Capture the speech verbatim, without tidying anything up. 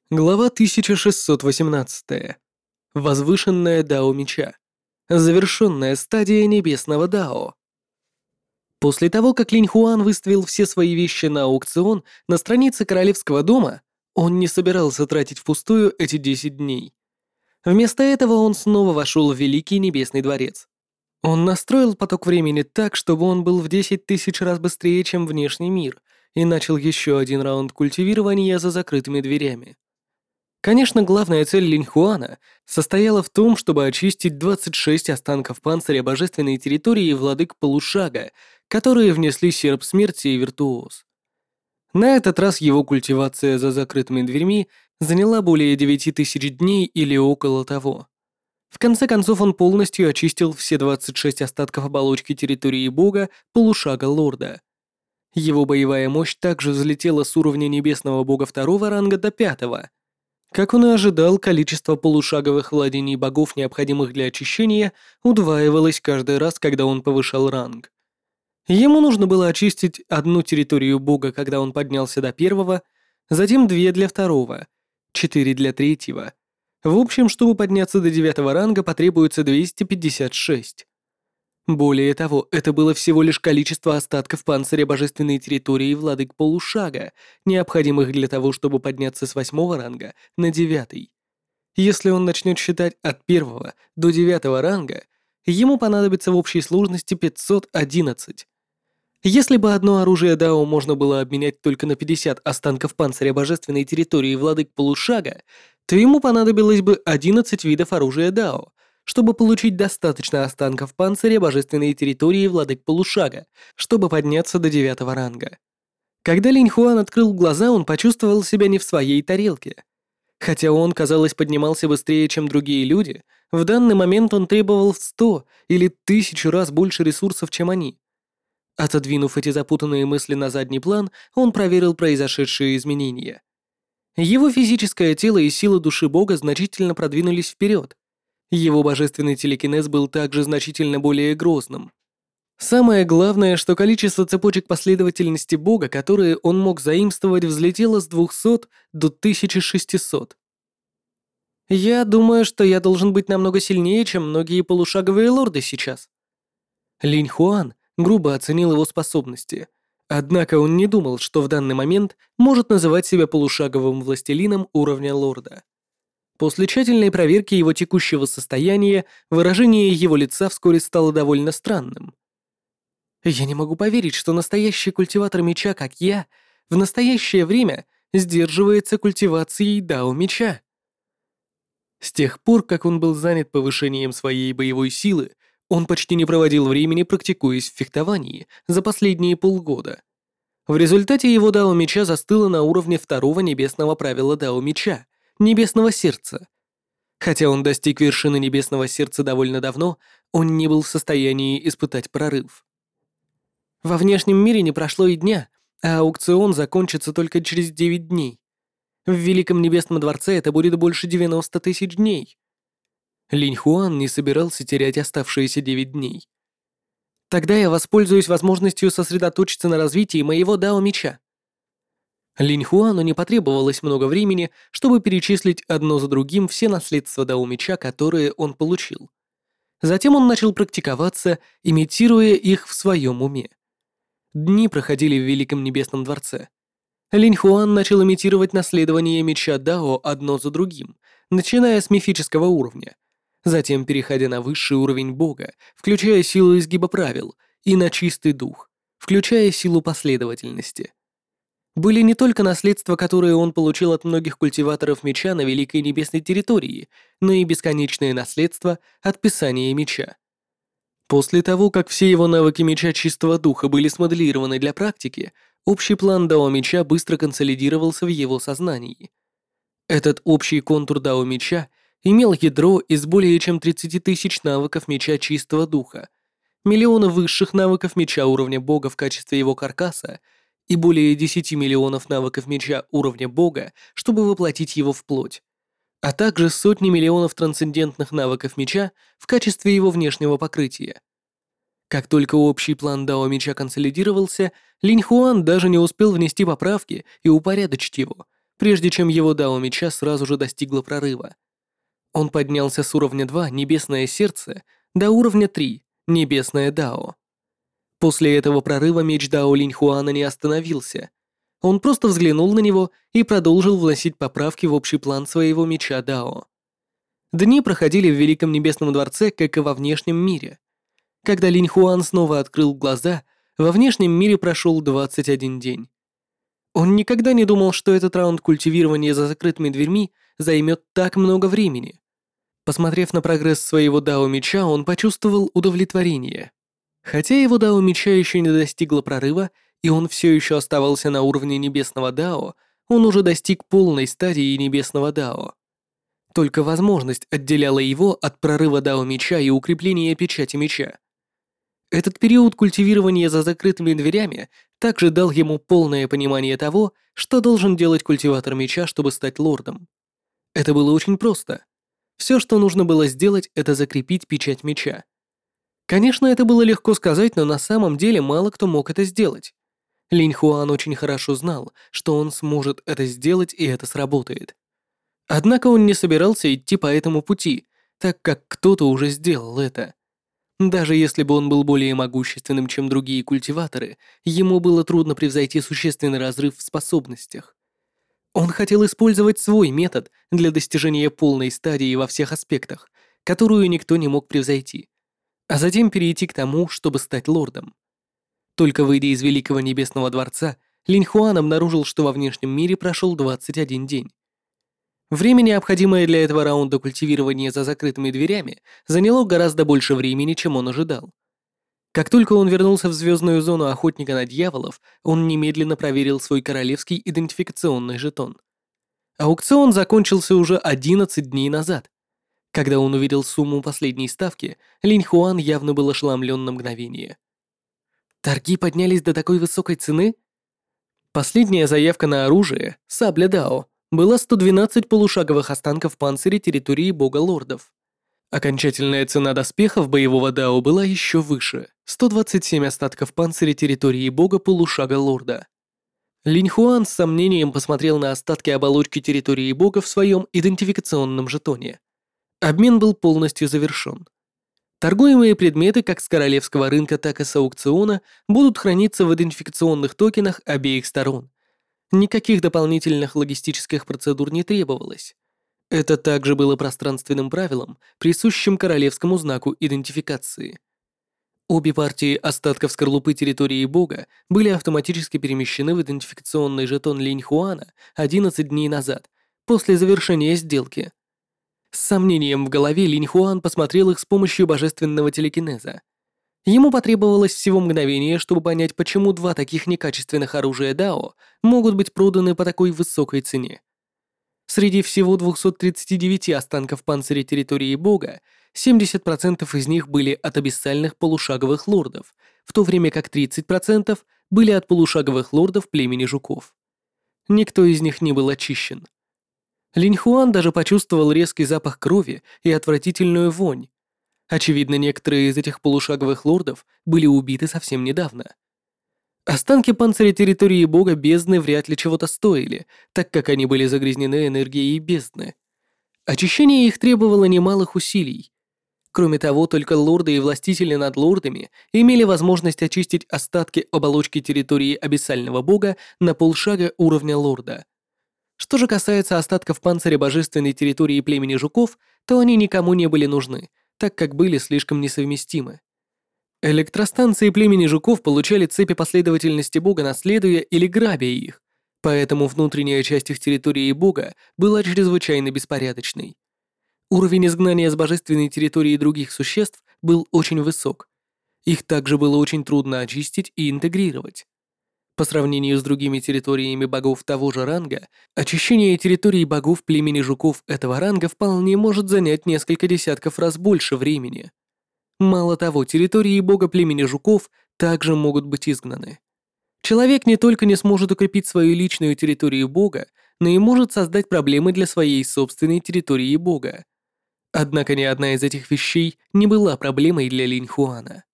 Глава тысяча шестьсот восемнадцать. Возвышенная Дао Меча. Завершенная стадия небесного Дао. После того, как Линь Хуан выставил все свои вещи на аукцион на странице Королевского дома, он не собирался тратить впустую эти десять дней. Вместо этого он снова вошел в Великий Небесный Дворец. Он настроил поток времени так, чтобы он был в десять тысяч раз быстрее, чем внешний мир, и начал еще один раунд культивирования за закрытыми дверями. Конечно, главная цель Линьхуана состояла в том, чтобы очистить двадцать шесть останков панциря божественной территории владык полушага, которые внесли серп смерти и виртуоз. На этот раз его культивация за закрытыми дверьми заняла более девяти тысяч дней или около того. В конце концов он полностью очистил все двадцать шесть остатков оболочки территории бога полушага лорда. Его боевая мощь также взлетела с уровня небесного бога второго ранга до пятого. Как он и ожидал, количество полушаговых владений богов, необходимых для очищения, удваивалось каждый раз, когда он повышал ранг. Ему нужно было очистить одну территорию бога, когда он поднялся до первого, затем две для второго, четыре для третьего. В общем, чтобы подняться до девятого ранга, потребуется двести пятьдесят шесть. Более того, это было всего лишь количество остатков панциря божественной территории владык полушага, необходимых для того, чтобы подняться с восьмого ранга на девятый. Если он начнет считать от первого до девятого ранга, ему понадобится в общей сложности пятьсот одиннадцать. Если бы одно оружие Дао можно было обменять только на пятьдесят останков панциря божественной территории владык полушага, то ему понадобилось бы одиннадцать видов оружия Дао, чтобы получить достаточно останков панциря божественной территории владык полушага, чтобы подняться до девятого ранга. Когда Линь Хуан открыл глаза, он почувствовал себя не в своей тарелке. Хотя он, казалось, поднимался быстрее, чем другие люди, в данный момент он требовал в сто или тысячу раз больше ресурсов, чем они. Отодвинув эти запутанные мысли на задний план, он проверил произошедшие изменения. Его физическое тело и сила души бога значительно продвинулись вперед. Его божественный телекинез был также значительно более грозным. Самое главное, что количество цепочек последовательности бога, которые он мог заимствовать, взлетело с двухсот до тысячи шестисот. Я думаю, что я должен быть намного сильнее, чем многие полушаговые лорды сейчас. Линь Хуан грубо оценил его способности, однако он не думал, что в данный момент может называть себя полушаговым властелином уровня лорда. После тщательной проверки его текущего состояния, выражение его лица вскоре стало довольно странным. «Я не могу поверить, что настоящий культиватор меча, как я, в настоящее время сдерживается культивацией дао меча». С тех пор, как он был занят повышением своей боевой силы, он почти не проводил времени, практикуясь в фехтовании за последние полгода. В результате его дао меча застыло на уровне второго небесного правила дао меча — Небесного Сердца. Хотя он достиг вершины Небесного Сердца довольно давно, он не был в состоянии испытать прорыв. Во внешнем мире не прошло и дня, а аукцион закончится только через девять дней. В Великом Небесном Дворце это будет больше девяноста тысяч дней. Линь Хуан не собирался терять оставшиеся девять дней. Тогда я воспользуюсь возможностью сосредоточиться на развитии моего дао меча. Линь Хуану не потребовалось много времени, чтобы перечислить одно за другим все наследства дао меча, которые он получил. Затем он начал практиковаться, имитируя их в своем уме. Дни проходили в Великом Небесном Дворце. Линь Хуан начал имитировать наследование меча Дао одно за другим, начиная с мифического уровня, затем переходя на высший уровень бога, включая силу изгиба правил, и на чистый дух, включая силу последовательности. Были не только наследства, которые он получил от многих культиваторов меча на Великой Небесной территории, но и бесконечные наследства от Писания меча. После того, как все его навыки меча чистого духа были смоделированы для практики, общий план дао меча быстро консолидировался в его сознании. Этот общий контур дао меча имел ядро из более чем тридцати тысяч навыков меча чистого духа, миллиона высших навыков меча уровня бога в качестве его каркаса и более десяти миллионов навыков меча уровня бога, чтобы воплотить его в плоть, а также сотни миллионов трансцендентных навыков меча в качестве его внешнего покрытия. Как только общий план дао меча консолидировался, Линь Хуан даже не успел внести поправки и упорядочить его, прежде чем его дао меча сразу же достигло прорыва. Он поднялся с уровня два «Небесное сердце» до уровня три «Небесное дао». После этого прорыва меч дао Линьхуана не остановился. Он просто взглянул на него и продолжил вносить поправки в общий план своего меча дао. Дни проходили в Великом Небесном Дворце, как и во внешнем мире. Когда Линьхуан снова открыл глаза, во внешнем мире прошел двадцать один день. Он никогда не думал, что этот раунд культивирования за закрытыми дверьми займет так много времени. Посмотрев на прогресс своего дао меча, он почувствовал удовлетворение. Хотя его дао меча еще не достигло прорыва, и он все еще оставался на уровне небесного дао, он уже достиг полной стадии небесного дао. Только возможность отделяла его от прорыва дао меча и укрепления печати меча. Этот период культивирования за закрытыми дверями также дал ему полное понимание того, что должен делать культиватор меча, чтобы стать лордом. Это было очень просто. Все, что нужно было сделать, это закрепить печать меча. Конечно, это было легко сказать, но на самом деле мало кто мог это сделать. Линьхуан очень хорошо знал, что он сможет это сделать, и это сработает. Однако он не собирался идти по этому пути, так как кто-то уже сделал это. Даже если бы он был более могущественным, чем другие культиваторы, ему было трудно превзойти существенный разрыв в способностях. Он хотел использовать свой метод для достижения полной стадии во всех аспектах, которую никто не мог превзойти, а затем перейти к тому, чтобы стать лордом. Только выйдя из Великого Небесного Дворца, Линьхуан обнаружил, что во внешнем мире прошел двадцать один день. Время, необходимое для этого раунда культивирования за закрытыми дверями, заняло гораздо больше времени, чем он ожидал. Как только он вернулся в звездную зону охотника на дьяволов, он немедленно проверил свой королевский идентификационный жетон. Аукцион закончился уже одиннадцать дней назад. Когда он увидел сумму последней ставки, Линьхуан явно был ошеломлен на мгновение. Торги поднялись до такой высокой цены? Последняя заявка на оружие, сабля дао, была сто двенадцать полушаговых останков панциря территории бога лордов. Окончательная цена доспехов боевого дао была еще выше – сто двадцать семь остатков панциря территории бога полушага лорда. Линьхуан с сомнением посмотрел на остатки оболочки территории бога в своем идентификационном жетоне. Обмен был полностью завершен. Торгуемые предметы как с королевского рынка, так и с аукциона будут храниться в идентификационных токенах обеих сторон. Никаких дополнительных логистических процедур не требовалось. Это также было пространственным правилом, присущим королевскому знаку идентификации. Обе партии остатков скорлупы территории бога были автоматически перемещены в идентификационный жетон Линьхуана одиннадцать дней назад, после завершения сделки. С сомнением в голове Линьхуан посмотрел их с помощью божественного телекинеза. Ему потребовалось всего мгновение, чтобы понять, почему два таких некачественных оружия дао могут быть проданы по такой высокой цене. Среди всего двухсот тридцати девяти останков панциря территории бога, семьдесят процентов из них были от абиссальных полушаговых лордов, в то время как тридцать процентов были от полушаговых лордов племени жуков. Никто из них не был очищен. Линьхуан даже почувствовал резкий запах крови и отвратительную вонь. Очевидно, некоторые из этих полушаговых лордов были убиты совсем недавно. Останки панциря территории бога бездны вряд ли чего-то стоили, так как они были загрязнены энергией бездны. Очищение их требовало немалых усилий. Кроме того, только лорды и властители над лордами имели возможность очистить остатки оболочки территории абиссального бога на полшага уровня лорда. Что же касается остатков панциря божественной территории племени жуков, то они никому не были нужны, так как были слишком несовместимы. Электростанции племени жуков получали цепи последовательности бога, наследуя или грабя их, поэтому внутренняя часть их территории бога была чрезвычайно беспорядочной. Уровень изгнания с божественной территории других существ был очень высок. Их также было очень трудно очистить и интегрировать. По сравнению с другими территориями богов того же ранга, очищение территории богов племени жуков этого ранга вполне может занять несколько десятков раз больше времени. Мало того, территории бога племени жуков также могут быть изгнаны. Человек не только не сможет укрепить свою личную территорию бога, но и может создать проблемы для своей собственной территории бога. Однако ни одна из этих вещей не была проблемой для Линьхуана.